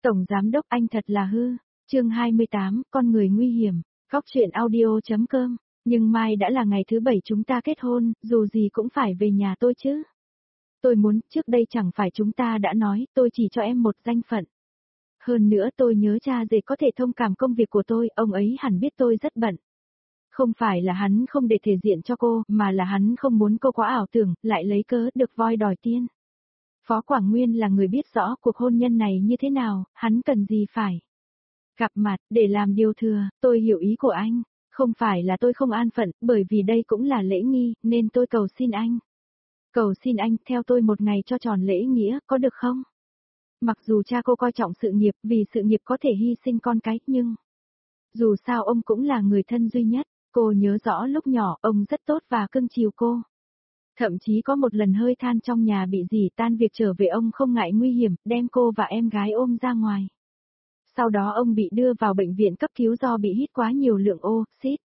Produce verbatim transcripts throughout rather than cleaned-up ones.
Tổng Giám Đốc anh thật là hư. Chương hai mươi tám, con người nguy hiểm. Góc truyện audio chấm com. Nhưng mai đã là ngày thứ bảy chúng ta kết hôn, dù gì cũng phải về nhà tôi chứ. Tôi muốn, trước đây chẳng phải chúng ta đã nói, tôi chỉ cho em một danh phận. Hơn nữa tôi nhớ cha dễ có thể thông cảm công việc của tôi, ông ấy hẳn biết tôi rất bận. Không phải là hắn không để thể diện cho cô, mà là hắn không muốn cô quá ảo tưởng, lại lấy cớ được voi đòi tiên. Phó Quảng Nguyên là người biết rõ cuộc hôn nhân này như thế nào, hắn cần gì phải gặp mặt, để làm điều thừa, tôi hiểu ý của anh, không phải là tôi không an phận, bởi vì đây cũng là lễ nghi, nên tôi cầu xin anh. Cầu xin anh, theo tôi một ngày cho tròn lễ nghĩa, có được không? Mặc dù cha cô coi trọng sự nghiệp, vì sự nghiệp có thể hy sinh con cái, nhưng dù sao ông cũng là người thân duy nhất, cô nhớ rõ lúc nhỏ, ông rất tốt và cưng chiều cô. Thậm chí có một lần hơi than trong nhà bị dì tan việc trở về ông không ngại nguy hiểm, đem cô và em gái ôm ra ngoài. Sau đó ông bị đưa vào bệnh viện cấp cứu do bị hít quá nhiều lượng oxit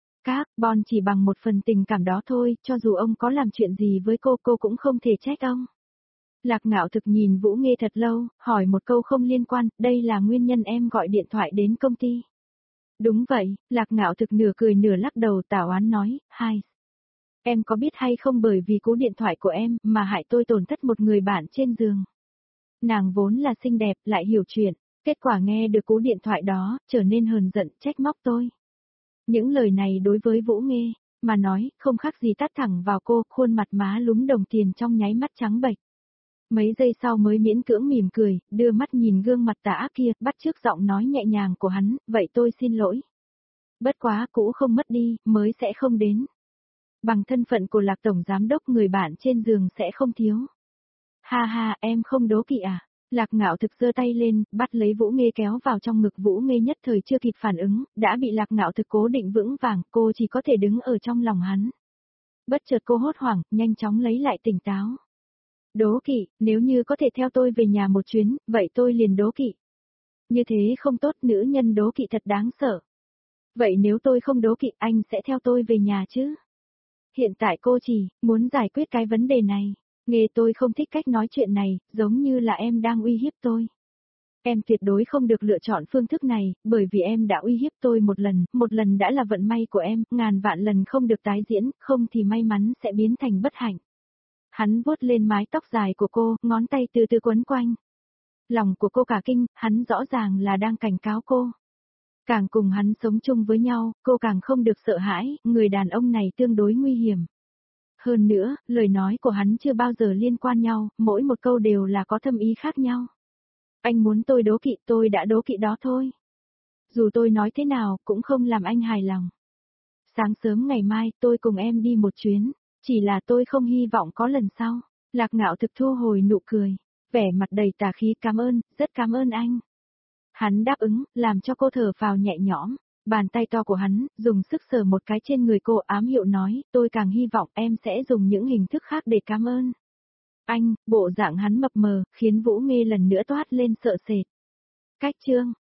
carbon chỉ bằng một phần tình cảm đó thôi, cho dù ông có làm chuyện gì với cô, cô cũng không thể trách ông. Lạc Ngạo Thực nhìn Vũ Nghê thật lâu, hỏi một câu không liên quan, đây là nguyên nhân em gọi điện thoại đến công ty. Đúng vậy, Lạc Ngạo Thực nửa cười nửa lắc đầu tảo oán nói, hai. Em có biết hay không bởi vì cú điện thoại của em mà hại tôi tổn thất một người bạn trên giường. Nàng vốn là xinh đẹp, lại hiểu chuyện, kết quả nghe được cú điện thoại đó, trở nên hờn giận, trách móc tôi. Những lời này đối với Vũ Nghê, mà nói, không khác gì tát thẳng vào cô, khuôn mặt má lúm đồng tiền trong nháy mắt trắng bệch. Mấy giây sau mới miễn cưỡng mỉm cười, đưa mắt nhìn gương mặt tà ác kia, bắt chước giọng nói nhẹ nhàng của hắn, vậy tôi xin lỗi. Bất quá cũ không mất đi, mới sẽ không đến. Bằng thân phận của Lạc Tổng Giám Đốc người bạn trên giường sẽ không thiếu. Ha ha, em không đố kỵ à? Lạc Ngạo Thực giơ tay lên, bắt lấy Vũ Nghê kéo vào trong ngực. Vũ Nghê nhất thời chưa kịp phản ứng, đã bị Lạc Ngạo Thực cố định vững vàng, cô chỉ có thể đứng ở trong lòng hắn. Bất chợt cô hốt hoảng, nhanh chóng lấy lại tỉnh táo. Đố kỵ, nếu như có thể theo tôi về nhà một chuyến, vậy tôi liền đố kỵ. Như thế không tốt, nữ nhân đố kỵ thật đáng sợ. Vậy nếu tôi không đố kỵ, anh sẽ theo tôi về nhà chứ? Hiện tại cô chỉ muốn giải quyết cái vấn đề này. Nghe tôi không thích cách nói chuyện này, giống như là em đang uy hiếp tôi. Em tuyệt đối không được lựa chọn phương thức này, bởi vì em đã uy hiếp tôi một lần, một lần đã là vận may của em, ngàn vạn lần không được tái diễn, không thì may mắn sẽ biến thành bất hạnh. Hắn vuốt lên mái tóc dài của cô, ngón tay từ từ quấn quanh. Lòng của cô cả kinh, hắn rõ ràng là đang cảnh cáo cô. Càng cùng hắn sống chung với nhau, cô càng không được sợ hãi, người đàn ông này tương đối nguy hiểm. Hơn nữa, lời nói của hắn chưa bao giờ liên quan nhau, mỗi một câu đều là có thâm ý khác nhau. Anh muốn tôi đố kỵ, tôi đã đố kỵ đó thôi. Dù tôi nói thế nào, cũng không làm anh hài lòng. Sáng sớm ngày mai, tôi cùng em đi một chuyến, chỉ là tôi không hy vọng có lần sau. Lạc Ngạo Thực thu hồi nụ cười, vẻ mặt đầy tà khí, cảm ơn, rất cảm ơn anh. Hắn đáp ứng, làm cho cô thở phào nhẹ nhõm. Bàn tay to của hắn, dùng sức sờ một cái trên người cô, ám hiệu nói, tôi càng hy vọng em sẽ dùng những hình thức khác để cảm ơn. Anh, bộ dạng hắn mập mờ, khiến Vũ Nghê lần nữa toát lên sợ sệt. Cách chương.